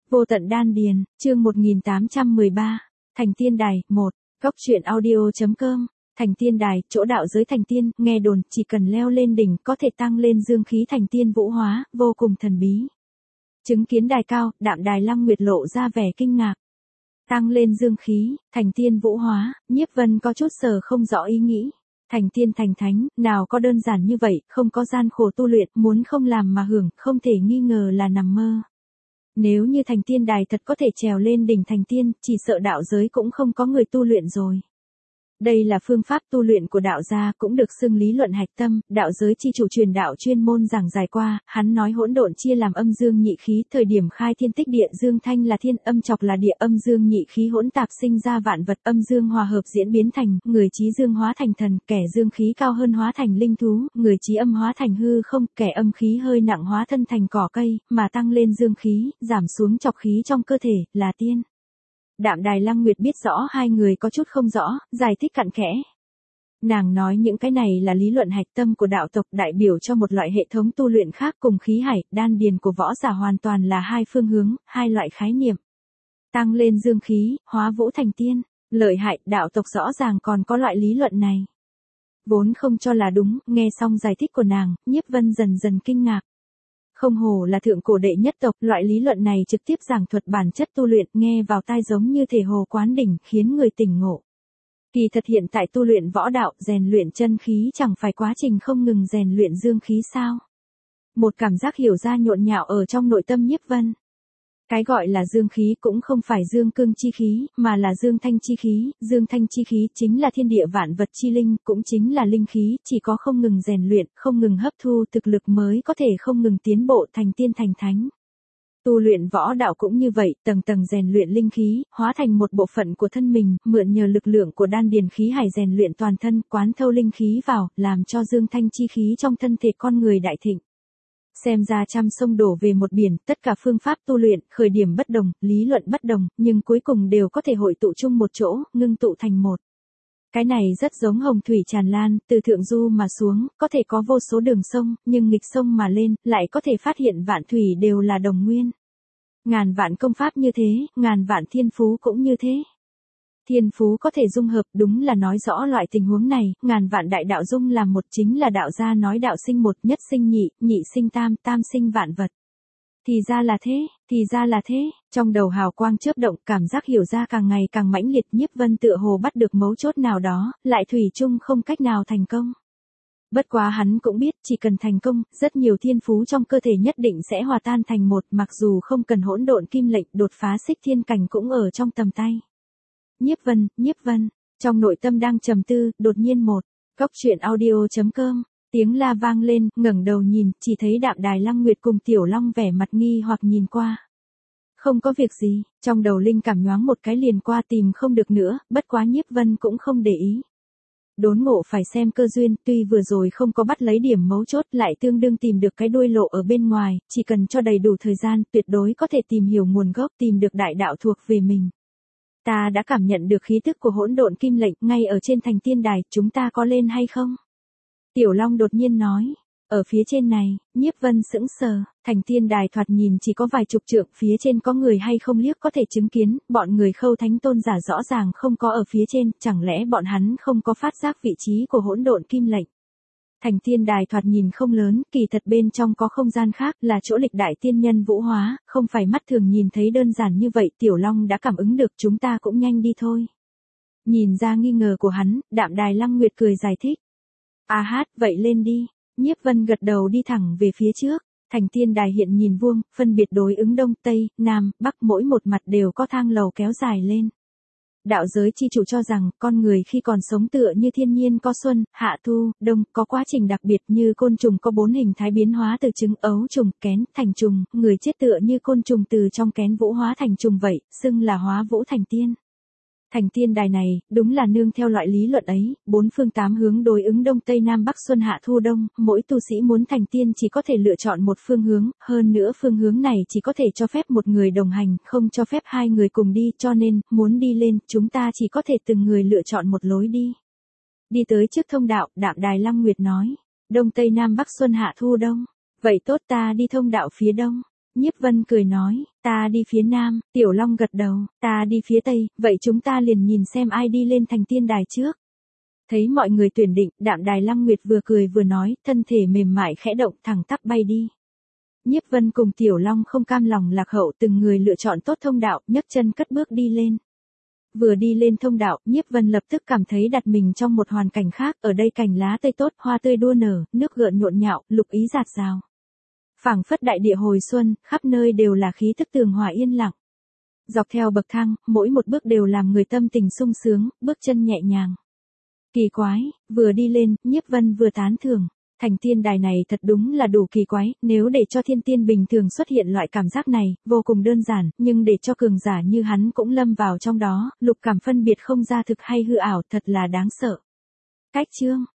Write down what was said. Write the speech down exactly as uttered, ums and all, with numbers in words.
Vô tận đan điền, chương một nghìn tám trăm mười ba, Thành Tiên Đài, một, Góc truyện audio.com, Thành Tiên Đài, chỗ đạo giới thành tiên, nghe đồn, chỉ cần leo lên đỉnh có thể tăng lên dương khí thành tiên vũ hóa, vô cùng thần bí. Chứng kiến đài cao, Đạm Đài Lăng Nguyệt lộ ra vẻ kinh ngạc. Tăng lên dương khí, thành tiên vũ hóa, Nhiếp Vân có chút sờ không rõ ý nghĩ. Thành tiên thành thánh, nào có đơn giản như vậy, không có gian khổ tu luyện, muốn không làm mà hưởng, không thể nghi ngờ là nằm mơ. Nếu như Thành Tiên Đài thật có thể trèo lên đỉnh thành tiên, chỉ sợ đạo giới cũng không có người tu luyện rồi. Đây là phương pháp tu luyện của đạo gia, cũng được xưng lý luận hạch tâm, đạo giới chi chủ truyền đạo chuyên môn giảng giải qua, hắn nói hỗn độn chia làm âm dương nhị khí, thời điểm khai thiên tích địa, dương thanh là thiên, âm chọc là địa, âm dương nhị khí hỗn tạp sinh ra vạn vật, âm dương hòa hợp diễn biến thành, người chí dương hóa thành thần, kẻ dương khí cao hơn hóa thành linh thú, người chí âm hóa thành hư không, kẻ âm khí hơi nặng hóa thân thành cỏ cây, mà tăng lên dương khí, giảm xuống chọc khí trong cơ thể, là tiên. Đạm Đài Lăng Nguyệt biết rõ hai người có chút không rõ, giải thích cặn kẽ. Nàng nói những cái này là lý luận hạch tâm của đạo tộc, đại biểu cho một loại hệ thống tu luyện khác, cùng khí hải, đan điền của võ giả hoàn toàn là hai phương hướng, hai loại khái niệm. Tăng lên dương khí, hóa vũ thành tiên, lợi hại, đạo tộc rõ ràng còn có loại lý luận này. Vốn không cho là đúng, nghe xong giải thích của nàng, Nhiếp Vân dần dần kinh ngạc. Không hổ là thượng cổ đệ nhất tộc, loại lý luận này trực tiếp giảng thuật bản chất tu luyện, nghe vào tai giống như thể hồ quán đỉnh, khiến người tỉnh ngộ. Kỳ thật hiện tại tu luyện võ đạo, rèn luyện chân khí chẳng phải quá trình không ngừng rèn luyện dương khí sao? Một cảm giác hiểu ra nhộn nhạo ở trong nội tâm Nhiếp Vân. Cái gọi là dương khí cũng không phải dương cương chi khí, mà là dương thanh chi khí, dương thanh chi khí chính là thiên địa vạn vật chi linh, cũng chính là linh khí, chỉ có không ngừng rèn luyện, không ngừng hấp thu thực lực mới có thể không ngừng tiến bộ thành tiên thành thánh. Tu luyện võ đạo cũng như vậy, tầng tầng rèn luyện linh khí, hóa thành một bộ phận của thân mình, mượn nhờ lực lượng của đan điền khí hải rèn luyện toàn thân, quán thâu linh khí vào, làm cho dương thanh chi khí trong thân thể con người đại thịnh. Xem ra trăm sông đổ về một biển, tất cả phương pháp tu luyện, khởi điểm bất đồng, lý luận bất đồng, nhưng cuối cùng đều có thể hội tụ chung một chỗ, ngưng tụ thành một. Cái này rất giống hồng thủy tràn lan, từ thượng du mà xuống, có thể có vô số đường sông, nhưng nghịch sông mà lên, lại có thể phát hiện vạn thủy đều là đồng nguyên. Ngàn vạn công pháp như thế, ngàn vạn thiên phú cũng như thế. Thiên phú có thể dung hợp, đúng là nói rõ loại tình huống này, ngàn vạn đại đạo dung làm một, chính là đạo gia nói đạo sinh một, nhất sinh nhị, nhị sinh tam, tam sinh vạn vật. Thì ra là thế, thì ra là thế, trong đầu hào quang chớp động, cảm giác hiểu ra càng ngày càng mãnh liệt. Nhiếp Vân tựa hồ bắt được mấu chốt nào đó, lại thủy chung không cách nào thành công. Bất quá hắn cũng biết, chỉ cần thành công, rất nhiều thiên phú trong cơ thể nhất định sẽ hòa tan thành một, mặc dù không cần hỗn độn kim lệnh, đột phá xích thiên cảnh cũng ở trong tầm tay. Nhiếp Vân, Nhiếp Vân, trong nội tâm đang trầm tư, đột nhiên một, Góc truyện audio.com, tiếng la vang lên, ngẩng đầu nhìn, chỉ thấy Đạm Đài Lăng Nguyệt cùng Tiểu Long vẻ mặt nghi hoặc nhìn qua. Không có việc gì, trong đầu linh cảm nhoáng một cái liền qua, tìm không được nữa, bất quá Nhiếp Vân cũng không để ý. Đốn ngộ phải xem cơ duyên, tuy vừa rồi không có bắt lấy điểm mấu chốt, lại tương đương tìm được cái đuôi lộ ở bên ngoài, chỉ cần cho đầy đủ thời gian, tuyệt đối có thể tìm hiểu nguồn gốc, tìm được đại đạo thuộc về mình. Ta đã cảm nhận được khí tức của hỗn độn kim lệnh, ngay ở trên Thành Tiên Đài, chúng ta có lên hay không? Tiểu Long đột nhiên nói, ở phía trên này, Nhiếp Vân sững sờ, Thành Tiên Đài thoạt nhìn chỉ có vài chục trượng, phía trên có người hay không liếc có thể chứng kiến, bọn người Khâu Thánh Tôn giả rõ ràng không có ở phía trên, chẳng lẽ bọn hắn không có phát giác vị trí của hỗn độn kim lệnh? Thành Tiên Đài thoạt nhìn không lớn, kỳ thật bên trong có không gian khác, là chỗ lịch đại tiên nhân vũ hóa, không phải mắt thường nhìn thấy đơn giản như vậy. Tiểu Long đã cảm ứng được, chúng ta cũng nhanh đi thôi. Nhìn ra nghi ngờ của hắn, Đạm Đài Lăng Nguyệt cười giải thích. A hát, vậy lên đi. Nhiếp Vân gật đầu đi thẳng về phía trước. Thành Tiên Đài hiện nhìn vuông, phân biệt đối ứng đông, tây, nam, bắc, mỗi một mặt đều có thang lầu kéo dài lên. Đạo giới chi chủ cho rằng, con người khi còn sống tựa như thiên nhiên có xuân, hạ thu, đông, có quá trình đặc biệt như côn trùng có bốn hình thái biến hóa từ trứng, ấu trùng, kén, thành trùng, người chết tựa như côn trùng từ trong kén vũ hóa thành trùng vậy, xưng là hóa vũ thành tiên. Thành Tiên Đài này, đúng là nương theo loại lý luận ấy, bốn phương tám hướng đối ứng đông tây nam bắc xuân hạ thu đông, mỗi tu sĩ muốn thành tiên chỉ có thể lựa chọn một phương hướng, hơn nữa phương hướng này chỉ có thể cho phép một người đồng hành, không cho phép hai người cùng đi, cho nên, muốn đi lên, chúng ta chỉ có thể từng người lựa chọn một lối đi. Đi tới trước thông đạo, Đạm Đài Lăng Nguyệt nói, đông tây nam bắc xuân hạ thu đông, vậy tốt ta đi thông đạo phía đông. Nhiếp Vân cười nói, ta đi phía nam, Tiểu Long gật đầu, ta đi phía tây, vậy chúng ta liền nhìn xem ai đi lên thành tiên đài trước. Thấy mọi người tuyển định, Đạm Đài Lăng Nguyệt vừa cười vừa nói, thân thể mềm mại khẽ động thẳng tắp bay đi. Nhiếp Vân cùng Tiểu Long không cam lòng lạc hậu, từng người lựa chọn tốt thông đạo, nhấc chân cất bước đi lên. Vừa đi lên thông đạo, Nhiếp Vân lập tức cảm thấy đặt mình trong một hoàn cảnh khác, ở đây cành lá tươi tốt, hoa tươi đua nở, nước gợn nhộn nhạo, lục ý rạt rào. Phảng phất đại địa hồi xuân, khắp nơi đều là khí tức tường hòa yên lặng. Dọc theo bậc thang, mỗi một bước đều làm người tâm tình sung sướng, bước chân nhẹ nhàng. Kỳ quái, vừa đi lên, Nhiếp Vân vừa tán thưởng. Thành tiên đài này thật đúng là đủ kỳ quái, nếu để cho thiên tiên bình thường xuất hiện loại cảm giác này, vô cùng đơn giản, nhưng để cho cường giả như hắn cũng lâm vào trong đó, lục cảm phân biệt không ra thực hay hư ảo, thật là đáng sợ. Cách chương